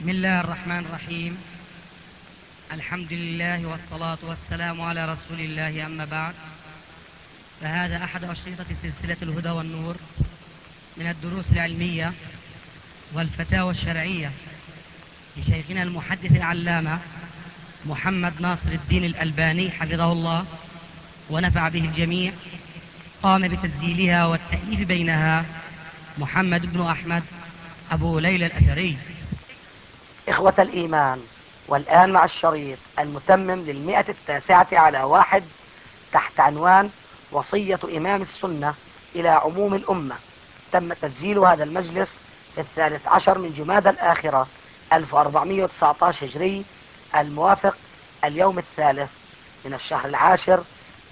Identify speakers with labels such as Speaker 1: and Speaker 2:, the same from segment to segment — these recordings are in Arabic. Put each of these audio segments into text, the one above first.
Speaker 1: بسم الله الرحمن الرحيم. الحمد لله والصلاة والسلام على رسول الله، أما بعد، فهذا أحد أشرطة سلسلة الهدى والنور من الدروس العلمية والفتاوى الشرعية لشيخنا المحدث العلامة محمد ناصر الدين الألباني حفظه الله ونفع به الجميع. قام بتسجيلها والتأليف بينها محمد بن أحمد أبو ليلى الأثري.
Speaker 2: إخوة الإيمان، والآن مع الشريط المتمم للمئة 19 تحت عنوان وصية إمام السنة إلى عموم الأمة. تم تسجيل هذا المجلس في 13 من جمادى الآخرة 1419 هجري، الموافق اليوم 3 من الشهر العاشر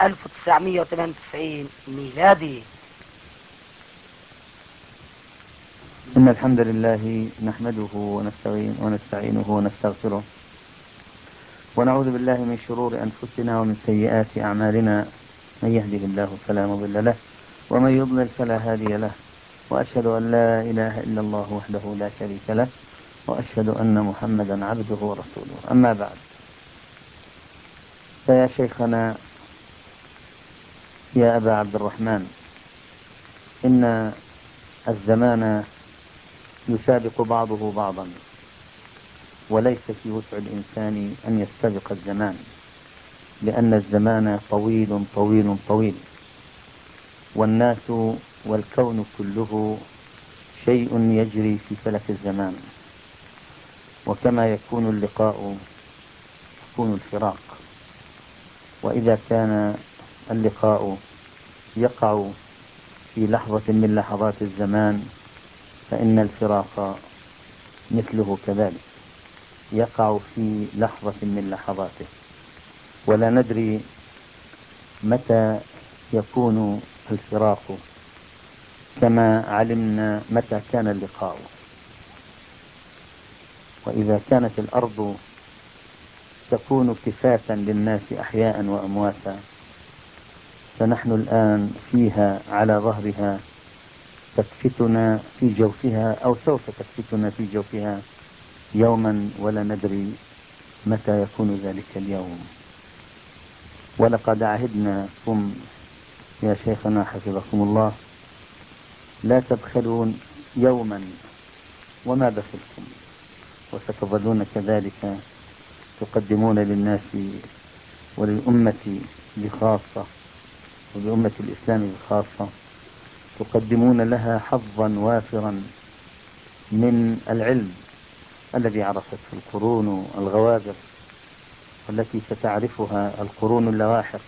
Speaker 2: 1998 ميلادي.
Speaker 3: إن الحمد لله نحمده ونستعينه ونستغفره، ونعوذ بالله من شرور أنفسنا ومن سيئات أعمالنا. من يهده الله فلا مضل له، ومن يضلل فلا هادي له، وأشهد أن لا إله إلا الله وحده لا شريك له، وأشهد أن محمدا عبده ورسوله. أما بعد، فيا شيخنا يا أبا عبد الرحمن، إن الزمان يسابق بعضه بعضا، وليس في وسع الإنسان أن يستبق الزمان، لأن الزمان طويل طويل طويل، والناس والكون كله شيء يجري في فلك الزمان. وكما يكون اللقاء يكون الفراق، وإذا كان اللقاء يقع في لحظة من لحظات الزمان، فإن الفراق مثله كذلك يقع في لحظة من لحظاته، ولا ندري متى يكون الفراق، كما علمنا متى كان اللقاء. وإذا كانت الأرض تكون كفاة للناس أحياء وأمواتا، فنحن الآن فيها على ظهرها، تكفتنا في جوفها أو سوف تكفتنا في جوفها يوما، ولا ندري متى يكون ذلك اليوم. ولقد عهدناكم يا شيخنا حفظكم الله، لا تبخلون يوما وما بخلتم، وستظلون كذلك تقدمون للناس وللأمة بخاصة، ولأمة الإسلام بخاصة، تقدمون لها حظا وافرا من العلم الذي عرفته القرون الغوابر، والتي ستعرفها القرون اللاحق.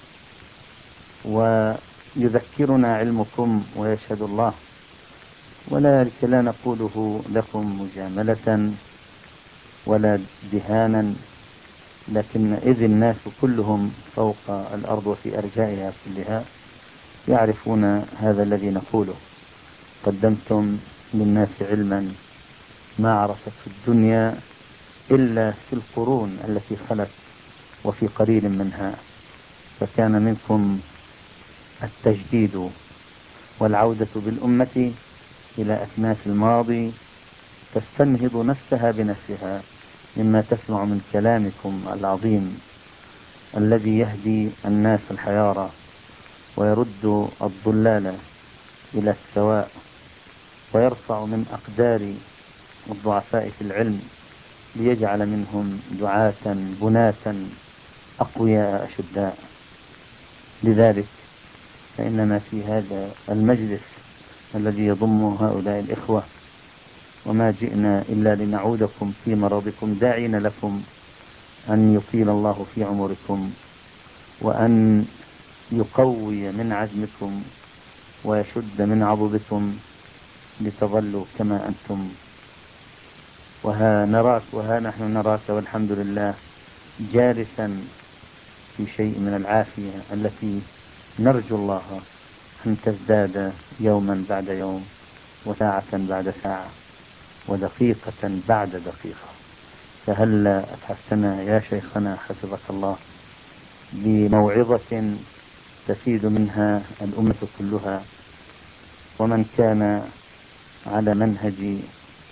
Speaker 3: ويذكرنا علمكم ويشهد الله، وذلك لا نقوله لكم مجاملة ولا دهانا، لكن إذ الناس كلهم فوق الأرض وفي أرجائها كلها يعرفون هذا الذي نقوله. قدمتم للناس علما ما عرفته الدنيا إلا في القرون التي خلت وفي قليل منها، فكان منكم التجديد والعودة بالأمة إلى أكناف الماضي، تستنهض نفسها بنفسها مما تسمع من كلامكم العظيم الذي يهدي الناس الحيارى ويرد الضلال إلى السواء، ويرفع من أقدار الضعفاء في العلم، ليجعل منهم دعاة بناة أقوياء أشداء. لذلك فإننا في هذا المجلس الذي يضم هؤلاء الإخوة، وما جئنا إلا لنعودكم في مرضكم، داعين لكم أن يطيل الله في عمركم، وأن يقوي من عزمكم ويشد من عضدكم، لتظلوا كما أنتم. وها نراك وها نحن نراك والحمد لله جالسا في شيء من العافية التي نرجو الله أن تزداد يوما بعد يوم، وساعة بعد ساعة، ودقيقة بعد دقيقة. فهل أتحفتنا يا شيخنا حفظك الله بموعظة تفيد منها الأمة كلها، ومن كان على منهج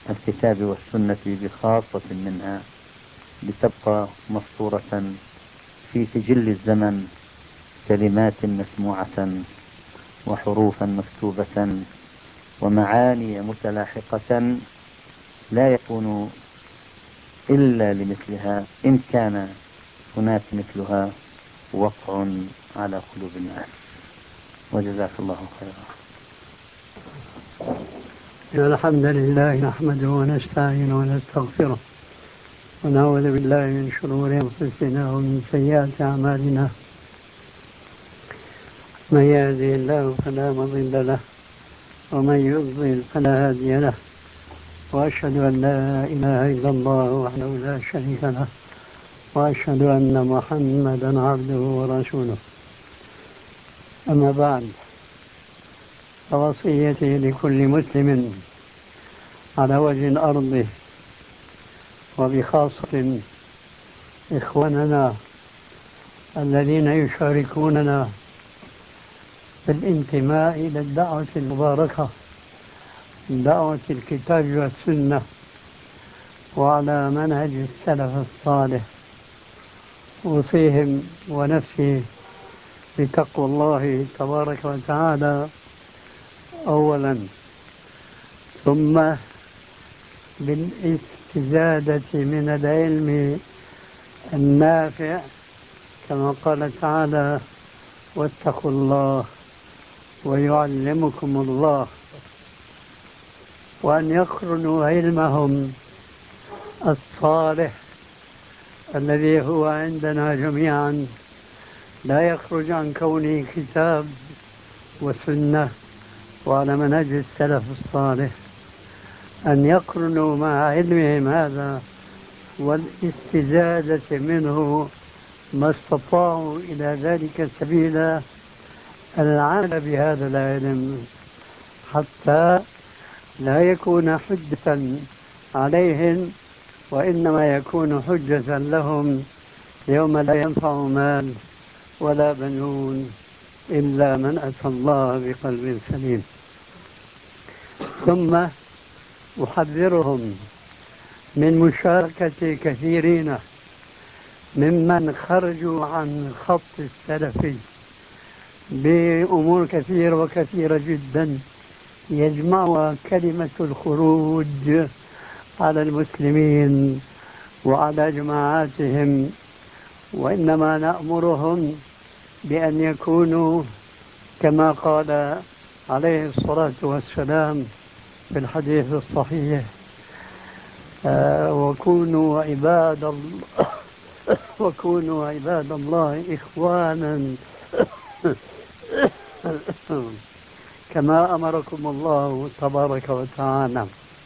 Speaker 3: الكتاب والسنة بخاصة منها لتبقى مسطورة في سجل الزمن كلمات مسموعة وحروفا مكتوبة ومعاني متلاحقة لا يكون إلا لمثلها إن كان هناك مثلها وقع على قلوب الناس. وجزاك الله خيرا.
Speaker 4: الحمد لله نحمده ونستعينه ونستغفره ونعوذ بالله من شرور أنفسنا ومن سيئات أعمالنا. من يهده الله فلا مضل له ومن يضلل فلا هادي له، وأشهد أن لا إله إلا الله وحده لا شريك له، وأشهد أن محمدا عبده ورسوله. أما بعد، فوصيتي لكل مسلم على وجه الأرض وبخاصة إخواننا الذين يشاركوننا بالانتماء إلى الدعوة المباركة، دعوة الكتاب والسنة وعلى منهج السلف الصالح، أوصيهم ونفسي بتقوى الله تبارك وتعالى أولا، ثم بالاستزادة من العلم النافع كما قال تعالى: واتقوا الله ويعلمكم الله. وأن يقرنوا علمهم الصالح الذي هو عندنا جميعا لا يخرج عن كونه كتاب وسنة وعلى منهج السلف الصالح، أن يقرنوا مع علمهم هذا والاستزادة منه ما استطاعوا إلى ذلك سبيلا العمل بهذا العلم، حتى لا يكون حجة عليهم، وإنما يكون حجة لهم يوم لا ينفع مال ولا بنون إلا من أتى الله بقلب سليم. ثم أحذرهم من مشاركة كثيرين ممن خرجوا عن خط السلف بأمور كثيرة وكثيرة جدا يجمعها كلمة الخروج على المسلمين وعلى جماعاتهم، وإنما نأمرهم بأن يكونوا كما قال عليه الصلاة والسلام في الحديث الصحيح: وكونوا عباد الله إخوانا كما أمركم الله تبارك وتعالى.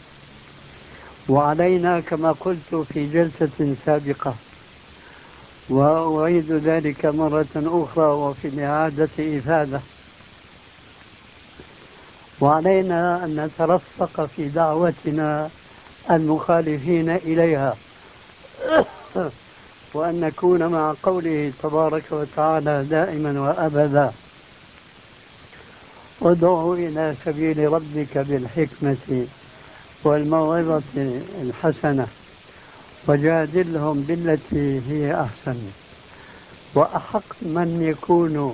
Speaker 4: وعلينا كما قلت في جلسة سابقة، وأعيد ذلك مرة أخرى وفي الإعادة إفادة، وعلينا أن نترفق في دعوتنا المخالفين إليها، وأن نكون مع قوله تبارك وتعالى دائما وأبدا: ادعوا إلى سبيل ربك بالحكمة والموعظة الحسنة وجادلهم بالتي هي أحسن. وأحق من يكون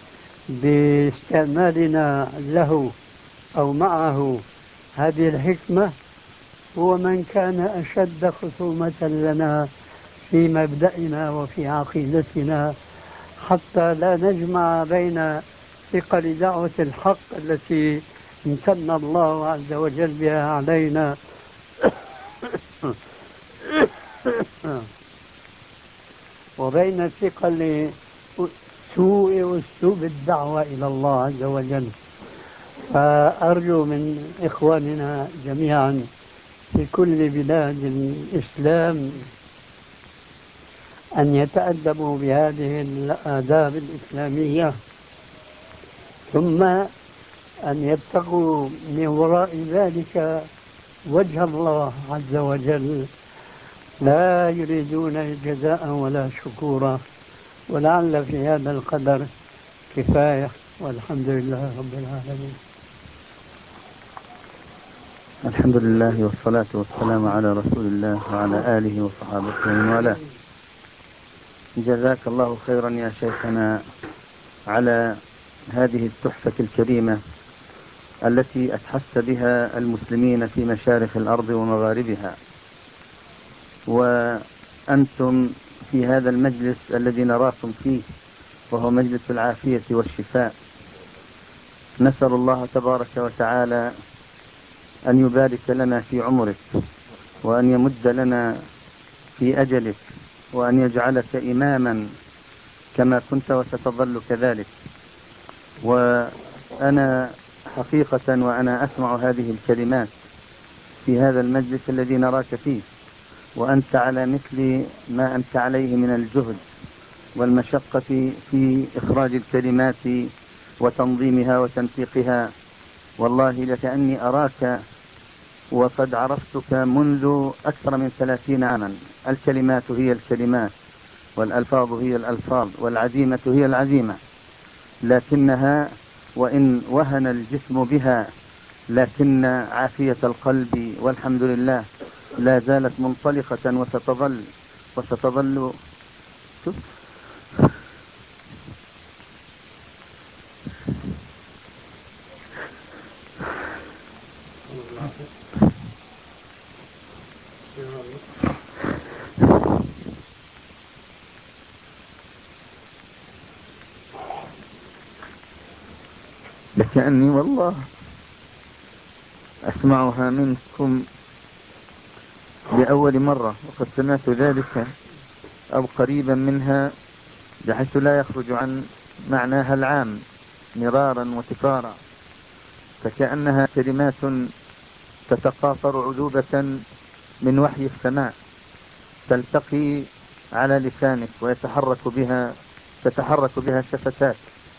Speaker 4: باستعمالنا له أو معه هذه الحكمة هو من كان أشد خصومة لنا في مبدأنا وفي عقيدتنا، حتى لا نجمع بين ثقل دعوة الحق التي امتن الله عز وجل بها علينا وبين ثقل سوء أسلوب الدعوة إلى الله عز وجل. فأرجو من إخواننا جميعا في كل بلاد الإسلام أن يتأدبوا بهذه الآداب الإسلامية، ثم أن يبتغوا من وراء ذلك وجه الله عز وجل، لا يريدون جزاء ولا شكورا. ولعل في هذا القدر كفاية، والحمد لله رب العالمين.
Speaker 3: الحمد لله والصلاة والسلام على رسول الله وعلى آله وصحابته ومن والاه. جزاك الله خيرا يا شيخنا على هذه التحفة الكريمة التي أتحس بها المسلمين في مشارق الأرض ومغاربها، وأنتم في هذا المجلس الذي نراكم فيه وهو مجلس العافية والشفاء. نسأل الله تبارك وتعالى أن يبارك لنا في عمرك، وأن يمد لنا في أجلك، وأن يجعلك إماما كما كنت وستظل كذلك. وأنا حقيقة وأنا أسمع هذه الكلمات في هذا المجلس الذي نراك فيه، وأنت على مثل ما أنت عليه من الجهد والمشقة في إخراج الكلمات وتنظيمها وتنسيقها، والله لكأني أراك وقد عرفتك منذ أكثر من 30 عاما. الكلمات هي الكلمات، والألفاظ هي الألفاظ، والعزيمة هي العزيمة، لكنها وإن وهن الجسم بها لكن عافية القلب والحمد لله لا زالت منطلقة وستظل لكأني والله أسمعها منكم لأول مرة، وقد سمعت ذلك أو قريبا منها بحيث لا يخرج عن معناها العام مرارا وتكرارا، فكأنها كلمات تتقاطر عذوبة من وحي السماء تلتقي على لسانك تتحرك بها شفتاك،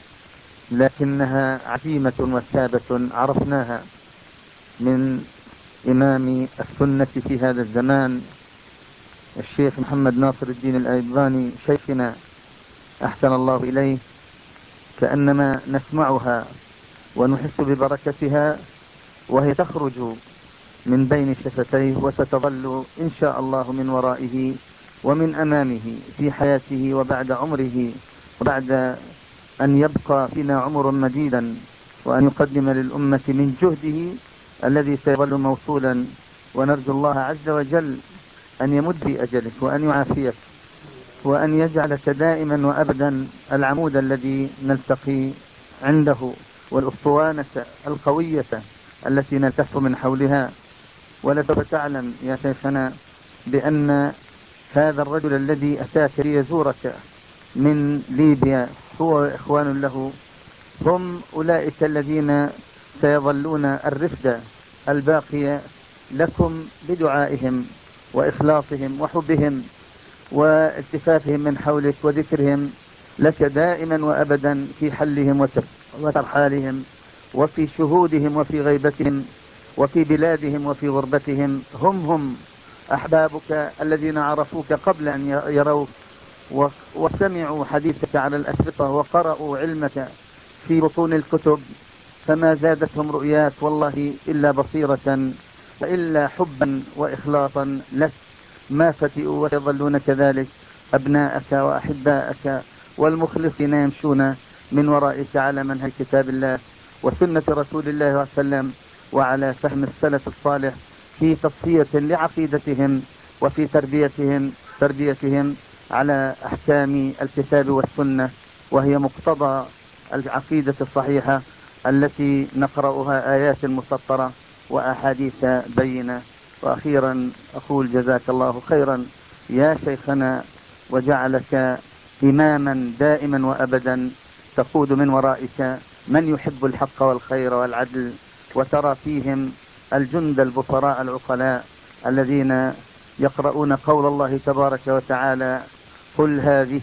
Speaker 3: لكنها عزيمة وثابة عرفناها من إمام السنة في هذا الزمان الشيخ محمد ناصر الدين الألباني شيخنا أحسن الله إليه، كأنما نسمعها ونحس ببركتها وهي تخرج من بين شفتيه، وستظل إن شاء الله من ورائه ومن أمامه في حياته وبعد عمره، وبعد أن يبقى فينا عمر مديدا، وأن يقدم للأمة من جهده الذي سيظل موصولا. ونرجو الله عز وجل أن يمد في أجلك، وأن يعافيك، وأن يجعلك دائما وأبدا العمود الذي نلتقي عنده، والأسطوانة القوية التي نلتف من حولها. ولسوف تعلم يا شيخنا بأن هذا الرجل الذي أتاك ليزورك من ليبيا هو وإخوان له هم أولئك الذين سيظلون الرفد الباقية لكم بدعائهم وإخلاصهم وحبهم والتفافهم من حولك، وذكرهم لك دائما وأبدا في حلهم وترحالهم، وفي شهودهم وفي غيبتهم، وفي بلادهم وفي غربتهم. هم أحبابك الذين عرفوك قبل أن يروك، وسمعوا حديثك على الأشرطة، وقرأوا علمك في بطون الكتب، فما زادتهم رؤيات والله إلا بصيرة وإلا حبا وإخلاصا لك. ما فتئوا ويظلون كذلك أبناءك وأحباءك والمخلصين يمشون من ورائك على منهج كتاب الله وسنة رسول الله صلى الله عليه وسلم، وعلى فهم السلف الصالح في تصفية لعقيدتهم وفي تربيتهم على أحكام الكتاب والسنة، وهي مقتضى العقيدة الصحيحة التي نقرأها آيات مسطرة وأحاديث بينة. وأخيرا أقول جزاك الله خيرا يا شيخنا، وجعلك إماما دائما وأبدا تقود من ورائك من يحب الحق والخير والعدل، وترى فيهم الجند البصراء العقلاء الذين يقرؤون قول الله تبارك وتعالى: قل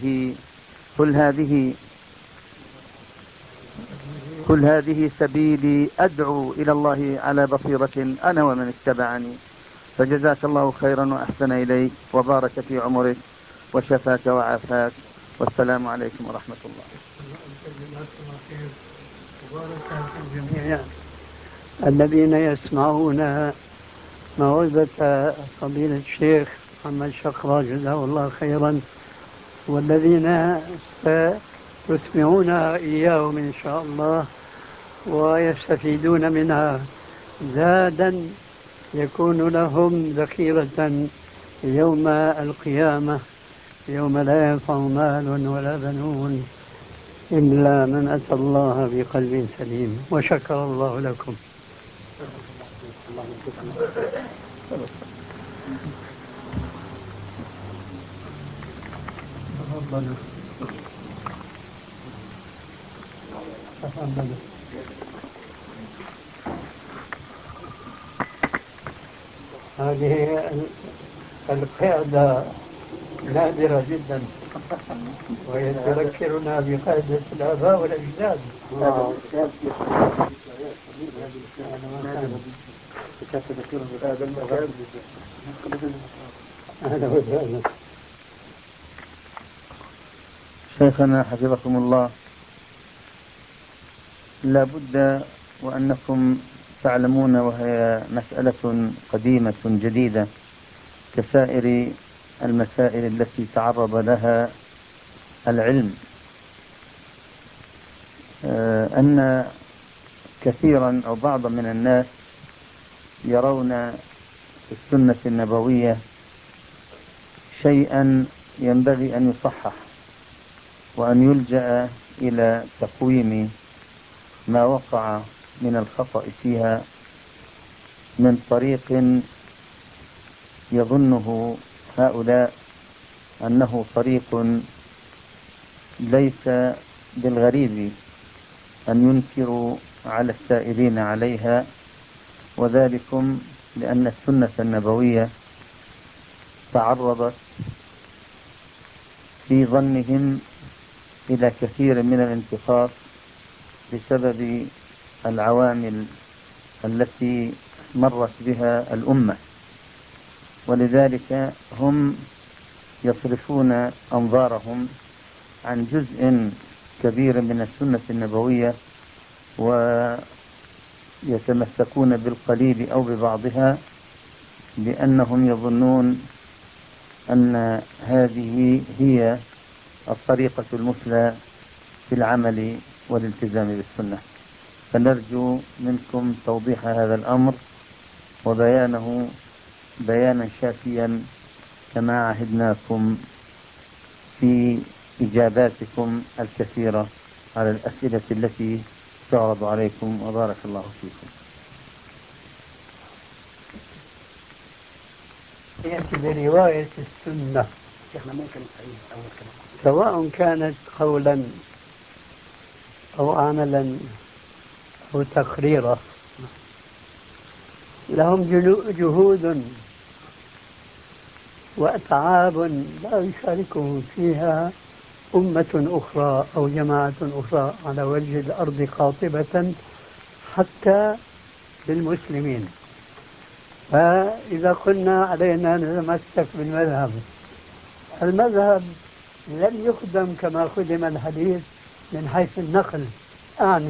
Speaker 3: هذه سبيلي أدعو إلى الله على بصيرة أنا ومن اتبعني. فجزاك الله خيرا وأحسن إليك وبارك في عمرك وشفاك وعافاك، والسلام عليكم ورحمة الله.
Speaker 4: الذين يسمعون موعظة فضيلة الشيخ محمد شقرة جزاه الله خيرا، والذين سيسمعون إياهم إن شاء الله ويستفيدون منها زادا يكون لهم ذخيرة يوم القيامة، يوم لا ينفع مال ولا بنون إلا من أتى الله بقلب سليم. وشكر الله لكم. هذه القيادة نادرة جدا، وهي تذكرنا بقيادة الآباء والأجداد.
Speaker 3: شيخنا حفظكم الله، لا بد وأنكم تعلمون، وهي مسألة قديمة جديدة كسائر المسائل التي تعرض لها العلم، أن كثيرا أو بعضا من الناس يرون في السنة النبوية شيئا ينبغي أن يصحح، وأن يلجأ إلى تقويم ما وقع من الخطأ فيها من طريق يظنه هؤلاء أنه طريق ليس بالغريب أن ينكروا على السائرين عليها، وذلكم لأن السنة النبوية تعرضت في ظنهم إلى كثير من الانتقاص بسبب العوامل التي مرت بها الأمة، ولذلك هم يصرفون أنظارهم عن جزء كبير من السنة النبوية ويتمسكون بالقليل أو ببعضها، لأنهم يظنون أن هذه هي الطريقة المثلى في العمل والالتزام بالسنة. فنرجو منكم توضيح هذا الأمر وبيانه بيانا شافيا كما عهدناكم في إجاباتكم الكثيرة على الأسئلة التي تعرض عليكم، وبارك الله فيكم.
Speaker 4: يأتي برواية السنة سواء كانت قولا أو عملا أو تقريرا، لهم جهود وأتعاب لا يشاركهم فيها أمة أخرى أو جماعة أخرى على وجه الأرض قاطبة حتى للمسلمين. فإذا قلنا علينا نتمسك بالمذهب، المذهب لم يخدم كما خدم الحديث من حيث النقل. أعني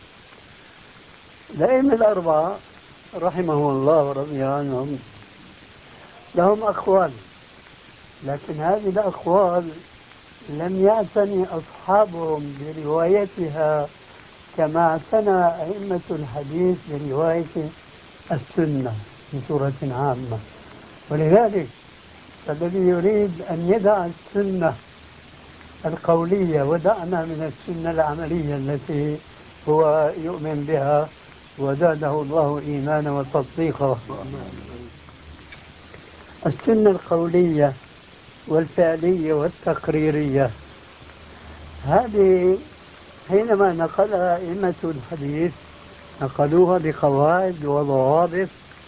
Speaker 4: الأئمة الأربعة رحمهم الله ورضي عنهم لهم أقوال، لكن هذه الأقوال لم يعتني أصحابهم بروايتها كما اعتنى أئمة الحديث برواية السنة بصورة عامة. ولذلك الذي يريد أن يدع السنة القولية ودعنا من السنة العملية التي هو يؤمن بها وزاده الله إيمانا وتصديقا، السنة القولية والفعلية والتقريرية، هذه حينما نقلها أئمة الحديث نقلوها بقواعد وضوابط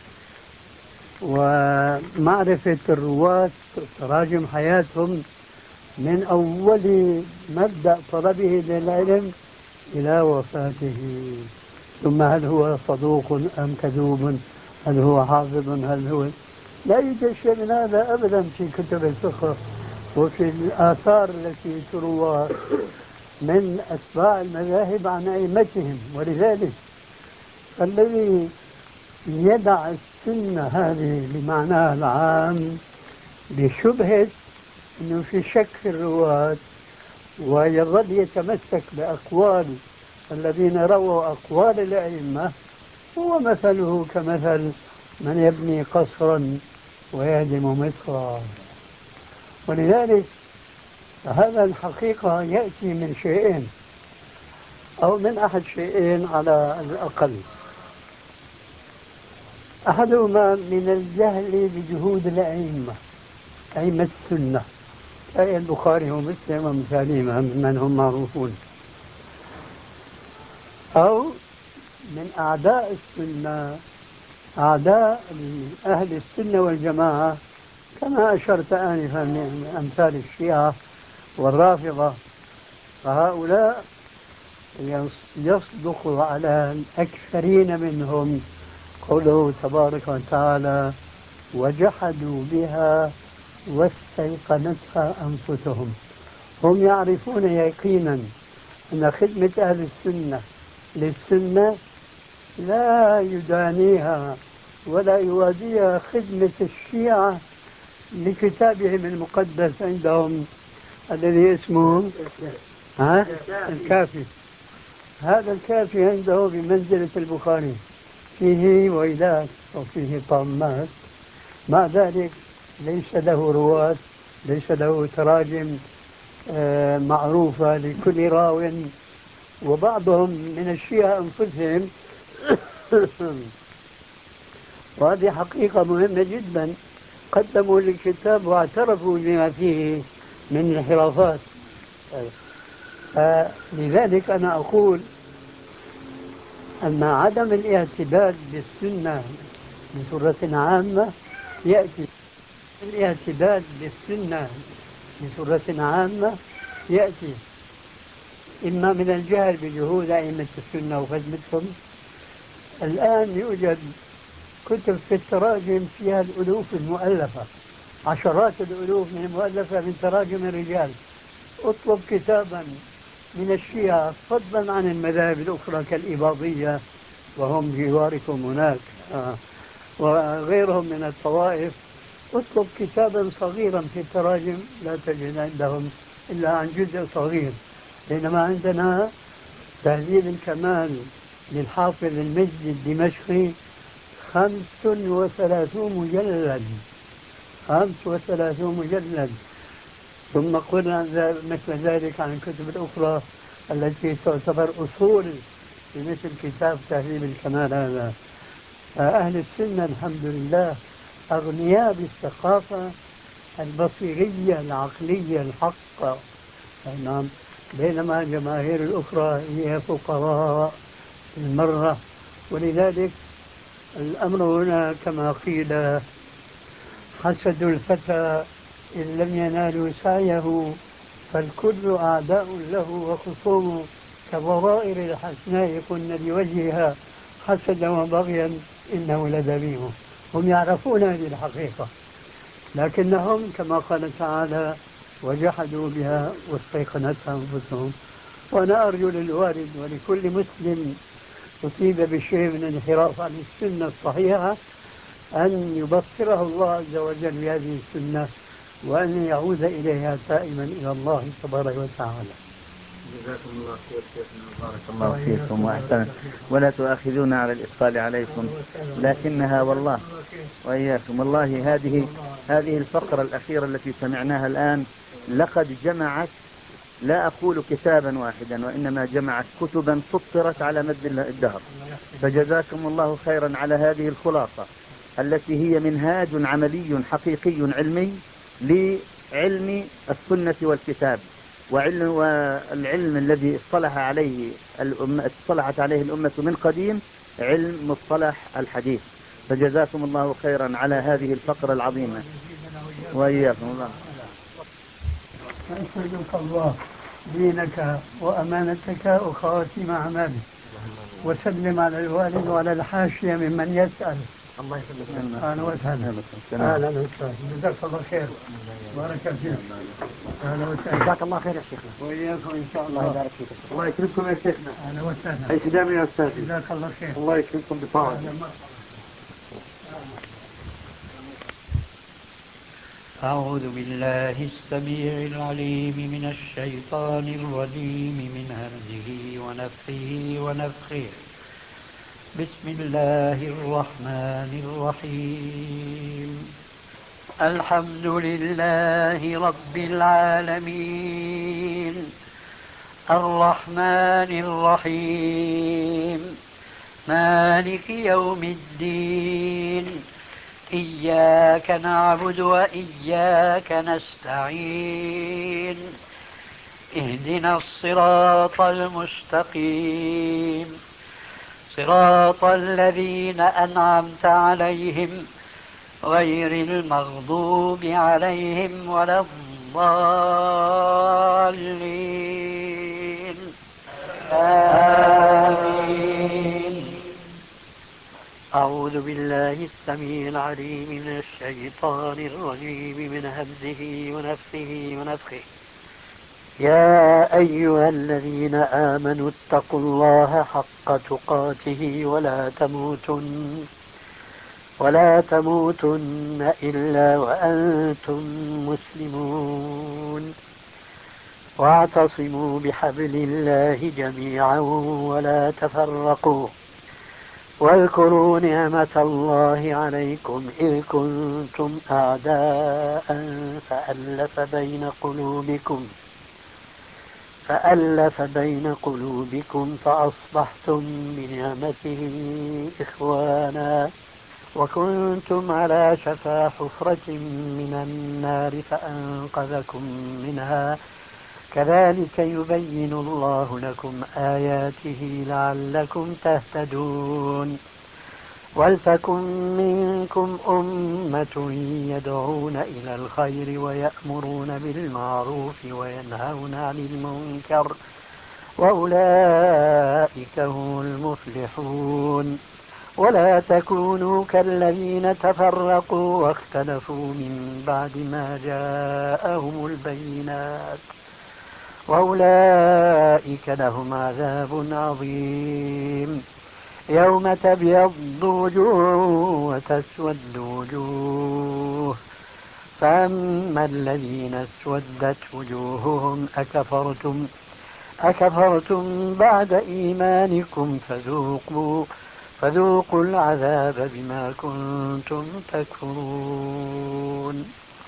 Speaker 4: ومعرفة الرواة تراجم حياتهم من أول مبدأ طلبه للعلم إلى وفاته، ثم هل هو صدوق أم كذوب، هل هو حافظ، هل هو لا يوجد شيء من هذا أبدا في كتب الفقه وفي الآثار التي تروى من أتباع المذاهب عن أئمتهم. ولذلك الذي يدع السنة هذه بمعناها العام بشبهة أنه في شك في الرواة، ويظل يتمسك بأقوال الذين رووا أقوال الأئمة، هو مثله كمثل من يبني قصرا ويهدم مصرا. ولذلك هذا الحقيقة يأتي من شيئين أو من أحد شيئين على الأقل. أحدهما من الجهل بجهود الأئمة، أئمة السنة أي البخاري ومسلم ومثالهما ممن هم معروفون، أو من أعداء السنة، أعداء أهل السنة والجماعة، كما أشرت آنفا من أمثال الشيعة والرافضة. فهؤلاء يصدق على الأكثرين منهم قوله تبارك وتعالى: وجحدوا بها واستيقنتها أنفسهم. هم يعرفون يقينا أن خدمة أهل السنة للسنة لا يدانيها ولا يوازيها خدمة الشيعة لكتابهم المقدس عندهم الذي اسمه الكافي. هذا الكافي عنده بمنزلة البخاري، فيه ويلات وفيه طامات، مع ذلك ليس له رواة، ليس له تراجم معروفة لكل راو. وبعضهم من الشيعة أنفسهم وهذه حقيقة مهمة جدا، قدموا للكتاب واعترفوا بما فيه من انحرافات. لذلك أنا أقول أن عدم الاعتداد بالسنة بصورة عامة يأتي الاعتداد بالسنة بصورة عامة يأتي إما من الجهل بجهود أئمة السنة وخدمتهم. الآن يوجد كتب في التراجم فيها الألوف المؤلفة، عشرات الألوف من المؤلفة من تراجم الرجال. اطلب كتابا من الشيعة فضلا عن المذاهب الأخرى كالإباضية وهم جواركم هناك وغيرهم من الطوائف، اطلب كتابا صغيرا في التراجم لا تجد عندهم إلا عن جزء صغير. بينما عندنا تهذيب الكمال للحافظ المجد الدمشقي 35 مجلد، 35 مجلد. ثم قلنا مثل ذلك عن الكتب الأخرى التي تعتبر أصول بمثل كتاب تهذيب الكمال هذا. أهل السنة الحمد لله أغنياء بالثقافة البصيرية العقلية الحقة، نعم، بينما الجماهير الأخرى هي فقراء المرة. ولذلك الأمر هنا كما قيل: حسد الفتى إن لم ينالوا سعيه فالكل أعداء له وخصوم، كضرائر الحسناء كن لوجهها حسدا وبغيا إنه لذميم. هم يعرفون هذه الحقيقة، لكنهم كما قال تعالى: وجحدوا بها واستيقنتها أنفسهم. وأنا أرجو للوالد ولكل مسلم أصيب بشيء من الانحراف عن السنة الصحيحة أن يبصره الله عز وجل بهذه السنة، وأن يعود إليها تائما إلى الله تبارك وتعالى.
Speaker 3: جزاكم الله خير شيخنا، بارك الله فيكم وأحسن، ولا تؤاخذونا على الإثقال عليكم، لكنها والله وإياكم والله هذه الفقرة الأخيرة التي سمعناها الآن لقد جمعت، لا أقول كتابا واحدا، وإنما جمعت كتبا سطرت على مد الدهر. فجزاكم الله خيرا على هذه الخلاصة التي هي منهاج عملي حقيقي علمي لعلم السنة والكتاب، والعلم الذي اصطلحت عليه الأمة من قديم، علم مصطلح الحديث. فجزاكم الله خيرا على هذه الفقرة العظيمة وإياكم الله.
Speaker 4: أسألك الله دينك وأمانتك وخواتيم أعمالك، وسلم على الوالد وعلى الحاشية ممن يسأل. الله يسلمك. أهلا وسهلا. أهلا وسهلا. جزاك الله خير. بارك فيك. أهلا وسهلا.
Speaker 2: جزاك الله خير يا شيخنا.
Speaker 4: وإياكم إن شاء الله.
Speaker 2: الله يبارك فيك.
Speaker 4: الله يكرمكم يا شيخنا. أهلا وسهلا.
Speaker 2: أي خدمة يا أستاذ.
Speaker 4: جزاك الله خير.
Speaker 2: الله يكرمكم بطاعته.
Speaker 4: أعوذ بالله السميع العليم من الشيطان الرجيم من همزه ونفخه ونفخه. بسم الله الرحمن الرحيم. الحمد لله رب العالمين الرحمن الرحيم مالك يوم الدين إياك نعبد وإياك نستعين اهدنا الصراط المستقيم صراط الذين أنعمت عليهم غير المغضوب عليهم ولا الضالين آمين. أعوذ بالله السميع العليم من الشيطان الرجيم من همزه ونفخه ونفخه. يا أيها الذين آمنوا اتقوا الله حق تقاته ولا تموتن إلا وأنتم مسلمون واعتصموا بحبل الله جميعا ولا تفرقوا واذكروا نعمة الله عليكم إذ كنتم أعداء فألف بين قلوبكم فأصبحتم بنعمته إخوانا وكنتم على شفا حفرة من النار فأنقذكم منها كذلك يبين الله لكم آياته لعلكم تهتدون. ولتكن منكم أمة يدعون إلى الخير ويأمرون بالمعروف وينهون عن المنكر وأولئك هم المفلحون. ولا تكونوا كالذين تفرقوا واختلفوا من بعد ما جاءهم البينات وأولئك لهم عذاب عظيم. يوم تبيض وجوه وتسود وجوه فأما الذين اسودت وجوههم أكفرتم بعد إيمانكم فذوقوا العذاب بما كنتم تكفرون.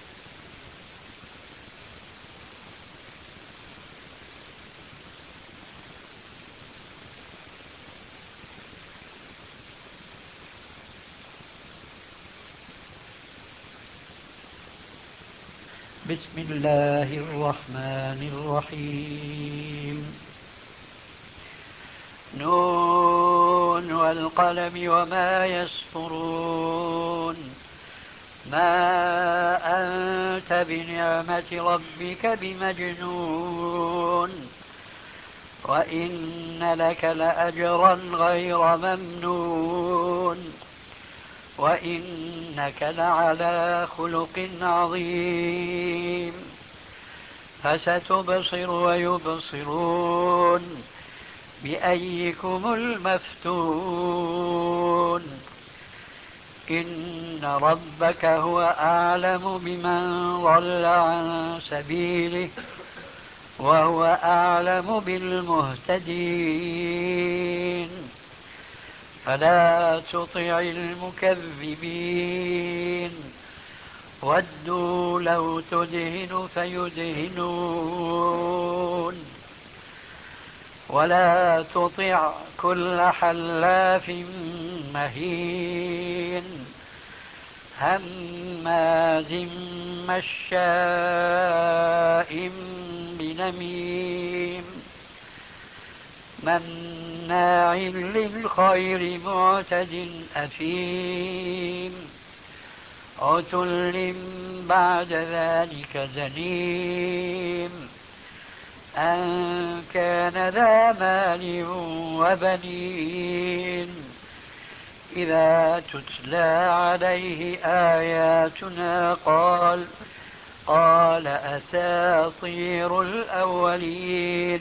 Speaker 4: بسم الله الرحمن الرحيم. نون والقلم وما يسطرون. ما أنت بنعمة ربك بمجنون وإن لك لأجرا غير ممنون وإنك لعلى خلق عظيم. فستبصر ويبصرون بأيكم المفتون. إن ربك هو أعلم بمن ضل عن سبيله وهو أعلم بالمهتدين. فلا تطع المكذبين ودوا لو تدهن فيدهنون ولا تطع كل حلاف مهين هماز مشاء بنميم مناع للخير معتد أثيم عتل بعد ذلك زنيم أن كان ذا مال وبنين إذا تتلى عليه آياتنا قال أساطير الأولين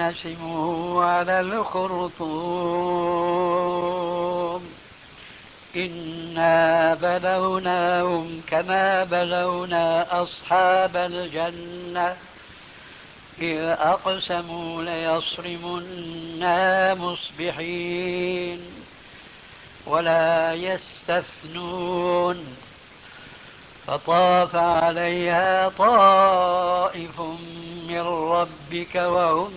Speaker 4: سنسمه على الخرطوم
Speaker 5: إنا بلوناهم كما بلونا أصحاب الجنة إذ أقسموا ليصرمنها مصبحين ولا يستثنون فطاف عليها طائف من ربك وهم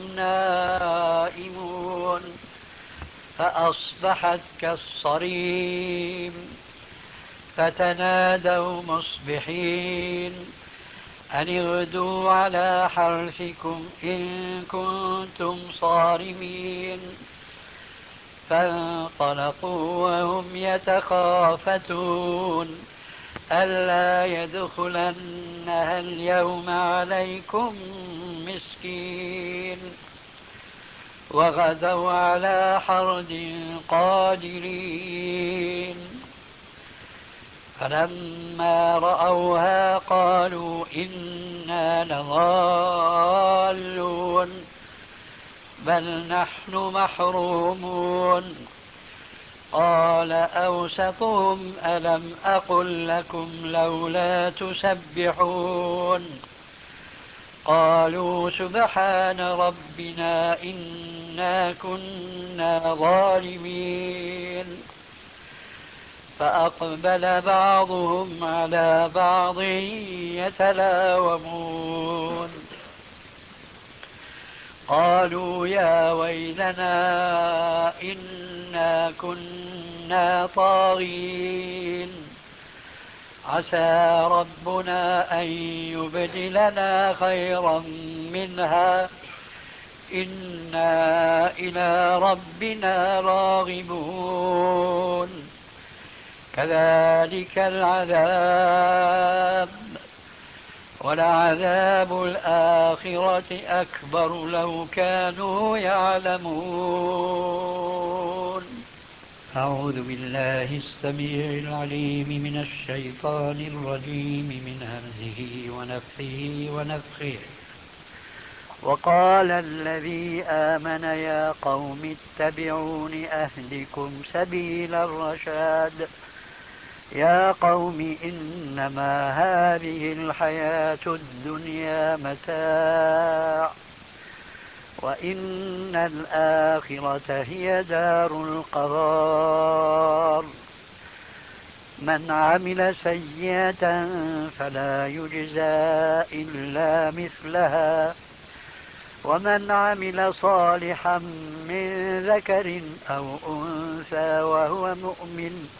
Speaker 5: نائمون فأصبحت كالصريم فتنادوا مصبحين أن اغدوا على حرثكم إن كنتم صارمين فانطلقوا وهم يتخافتون ألا يدخلنها اليوم عليكم مسكين وغدوا على حرد قادرين فلما رأوها قالوا إنا لضالون بل نحن محرومون قال أوسطهم ألم أقل لكم لولا تسبحون قالوا سبحان ربنا إنا كنا ظالمين فأقبل بعضهم على بعض يتلاومون قالوا يا ويلنا إنا كنا طاغين عسى ربنا أن يبدلنا خيرا منها إنا إلى ربنا راغبون كذلك العذاب ولعذاب الآخرة أكبر لو كانوا يعلمون. أعوذ بالله السميع العليم من الشيطان الرجيم من همزه ونفثه ونفخه. وقال الذي آمن يا قوم اتبعون أهدكم سبيل الرشاد يا قوم إنما هذه الحياة الدنيا متاع وإن الآخرة هي دار القرار من عمل سيئة فلا يجزى إلا مثلها ومن عمل صالحا من ذكر أو أنثى وهو مؤمن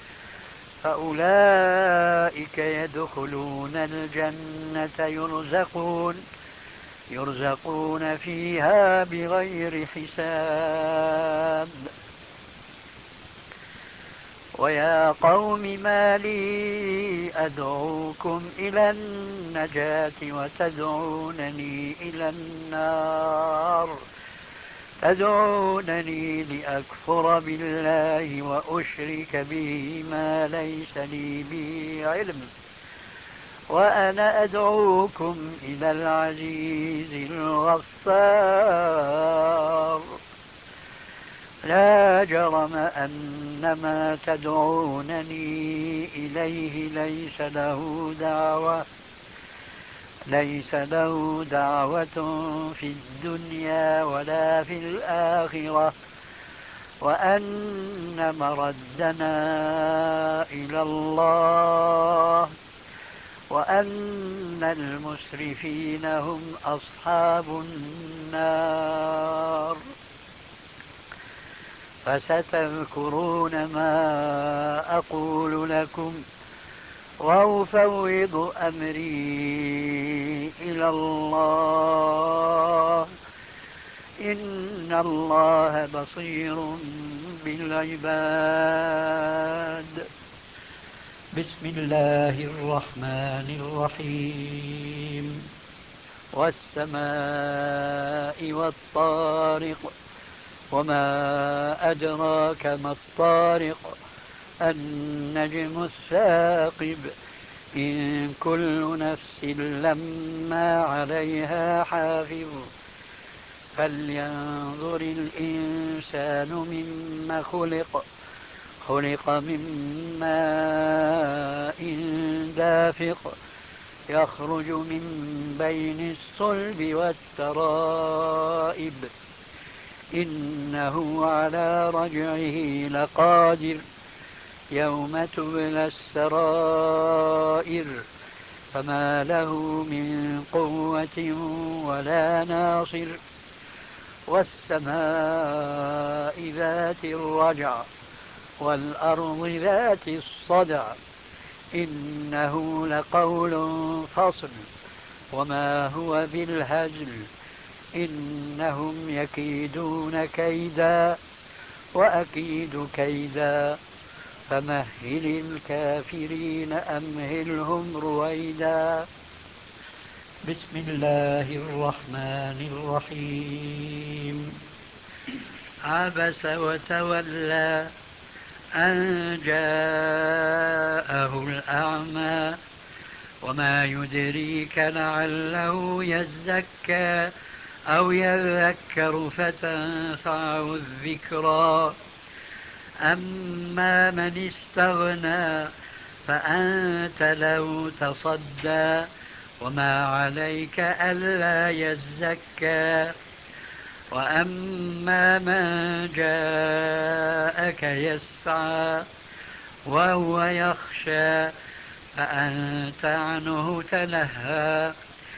Speaker 5: فأولئك يدخلون الجنة يرزقون فيها بغير حساب. ويا قوم ما لي أدعوكم إلى النجاة وتدعونني إلى النار تدعونني لأكفر بالله وأشرك به ما ليس لي به علم وأنا أدعوكم إلى العزيز الغفار لا جرم أن ما تدعونني إليه ليس له دعوة في الدنيا ولا في الآخرة وأن مردنا إلى الله وأن المسرفين هم أصحاب النار. فستذكرون ما أقول لكم وأفوض أمري إلى الله إن الله بصير بالعباد. بسم الله الرحمن الرحيم. والسماء والطارق وما أدراك ما الطارق النجم الثاقب إن كل نفس لما عليها حافظ فلينظر الإنسان مما خلق من ماء دافق يخرج من بين الصلب والترائب إنه على رجعه لقادر يوم تبلى السرائر فما له من قوة ولا ناصر والسماء ذات الرجع والأرض ذات الصدع إنه لقول فصل وما هو بالهزل إنهم يكيدون كيدا وأكيد كيدا فمهل الكافرين أمهلهم رويدا بسم الله الرحمن الرحيم عبس وتولى أن جاءه الأعمى وما يدريك لعله يزكى أو يذكر فتنفعه الذكرى أما من استغنى فأنت له تصدى وما عليك ألا يزكى وأما من جاءك يسعى وهو يخشى فأنت عنه تلهى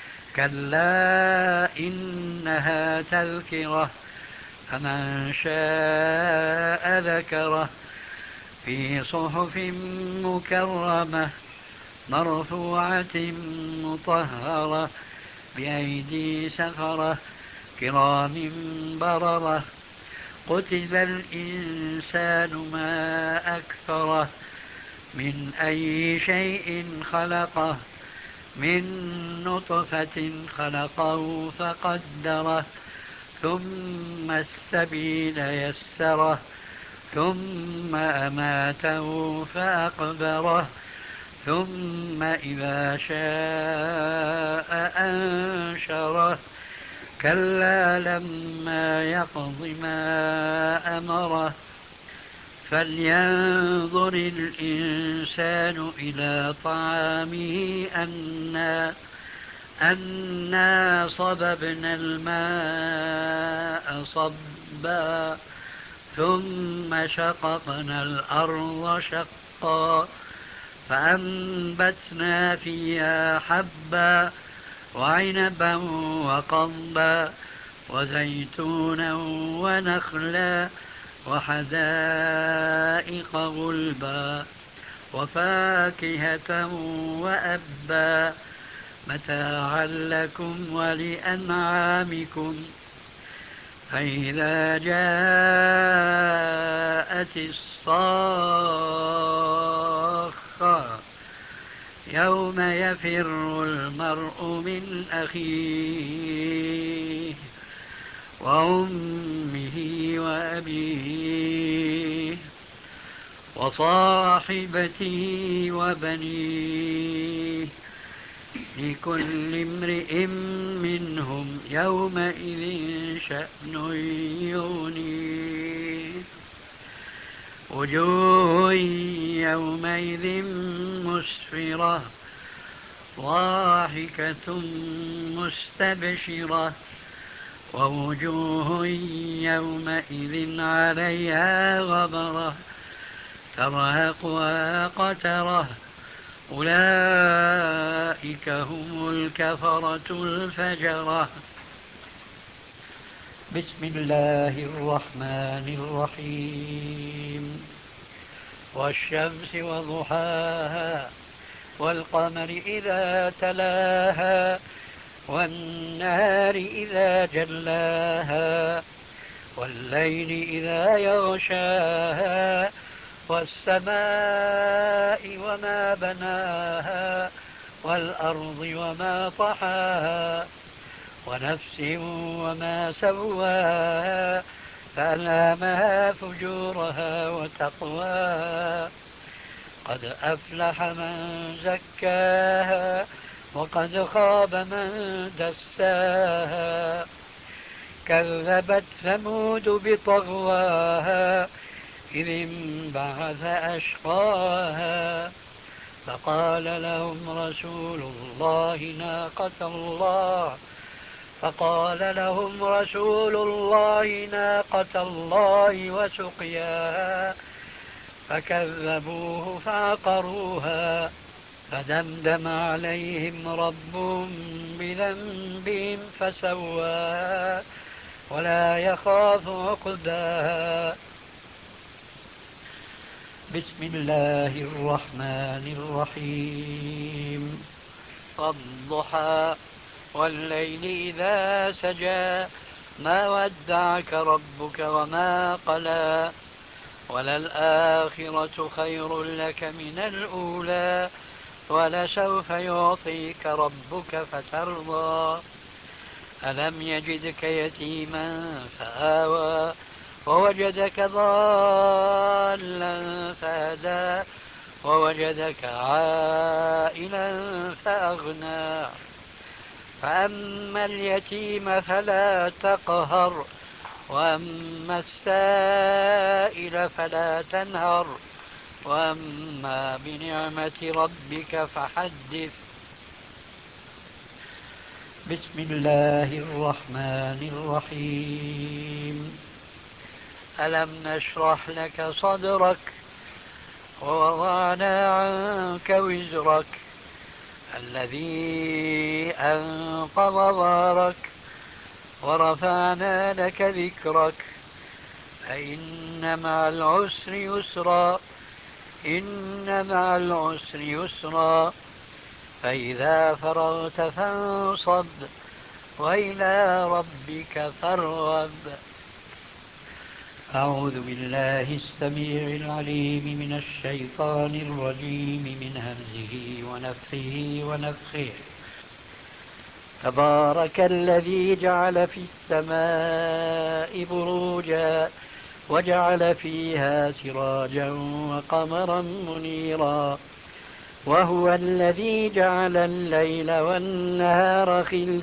Speaker 5: كلا إنها تذكرة فمن شاء ذكره في صحف مكرمة مرفوعة مطهرة بأيدي سفرة كرام بررة قتل الإنسان ما أكفره من أي شيء خلقه من نطفة خلقه فقدره ثم السبيل يسره ثم أماته فأقبره ثم إذا شاء أنشره كلا لما يقض ما أمره فلينظر الإنسان إلى طعامه أنا صببنا الماء صبا ثم شققنا الأرض شقا فأنبتنا فيها حبا وعنبا وقضبا وزيتونا ونخلا وحدائق غلبا وفاكهة وأبا متاعا لكم ولأنعامكم فإذا جاءت الصاخة يوم يفر المرء من أخيه وأمه وأبيه وصاحبته وبنيه لكل امرئ منهم يومئذ شأن يغنيه وجوه يومئذ مسفرة ضاحكة مستبشرة ووجوه يومئذ عليها غبرة ترهقها قترة أولئك هم الكفرة الفجرة بسم الله الرحمن الرحيم والشمس وضحاها والقمر إذا تلاها والنهار إذا جلاها والليل إذا يغشاها والسماء وما بناها والأرض وما طحاها ونفس وما سواها فألهمها فجورها وتقواها قد أفلح من زكاها وقد خاب من دساها كذبت ثمود بطغواها إذ انبعث أشقاها فقال لهم رسول الله ناقة الله وسقياها فكذبوه فعقروها فدمدم عليهم ربهم بذنبهم فسواها ولا يخاف عقباها. بسم الله الرحمن الرحيم. والضحى والليل إذا سجى ما ودعك ربك وما قلى وللآخرة خير لك من الأولى ولسوف يعطيك ربك فترضى. ألم يجدك يتيما فآوى ووجدك ضالا فهدى ووجدك عائلا فأغنى. فأما اليتيم فلا تقهر وأما السائل فلا تنهر وأما بنعمة ربك فحدث. بسم الله الرحمن الرحيم. ألم نشرح لك صدرك ووضعنا عنك وزرك الذي أنقض ظهرك ورفعنا لك ذكرك فإن مع العسر يسرا فإذا فرغت فانصب وإلى ربك فارغب. أعوذ بالله السميع العليم من الشيطان الرجيم من همزه ونفخه ونفخه. تبارك الذي جعل في السماء بروجا وجعل فيها سراجا وقمرا منيرا وهو الذي جعل الليل والنهار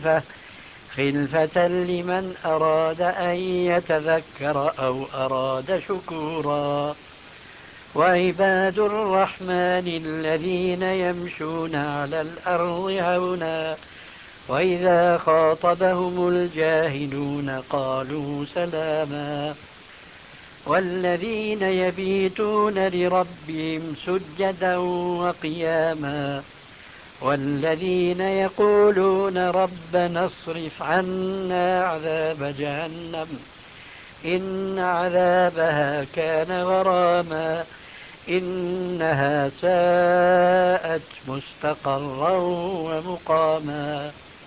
Speaker 5: خلفة لمن أراد أن يتذكر أو أراد شكورا. وعباد الرحمن الذين يمشون على الأرض هونا وإذا خاطبهم الجاهلون قالوا سلاما. والذين يبيتون لربهم سجدا وقياما والذين يقولون ربنا اصرف عنا عذاب جهنم إن عذابها كان غراما إنها ساءت مستقرا ومقاما.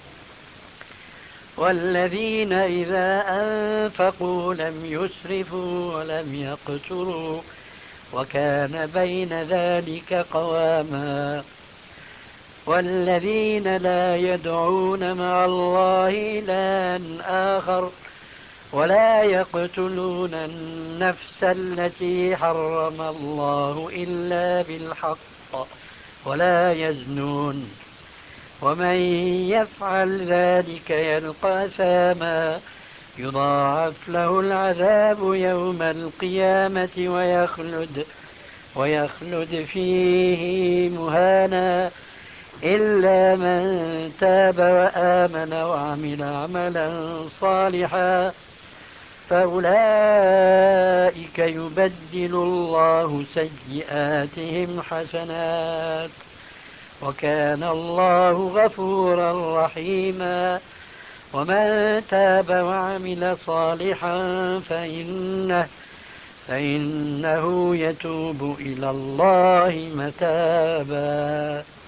Speaker 5: والذين إذا أنفقوا لم يسرفوا ولم يقتروا وكان بين ذلك قواما. والذين لا يدعون مع الله إلها آخر ولا يقتلون النفس التي حرم الله إلا بالحق ولا يزنون ومن يفعل ذلك يلقى أثاما يضاعف له العذاب يوم القيامة ويخلد فيه مهانا إلا من تاب وآمن وعمل عملا صالحا فأولئك يبدل الله سيئاتهم حسنات وكان الله غفورا رحيما. ومن تاب وعمل صالحا فإنه يتوب إلى الله متابا.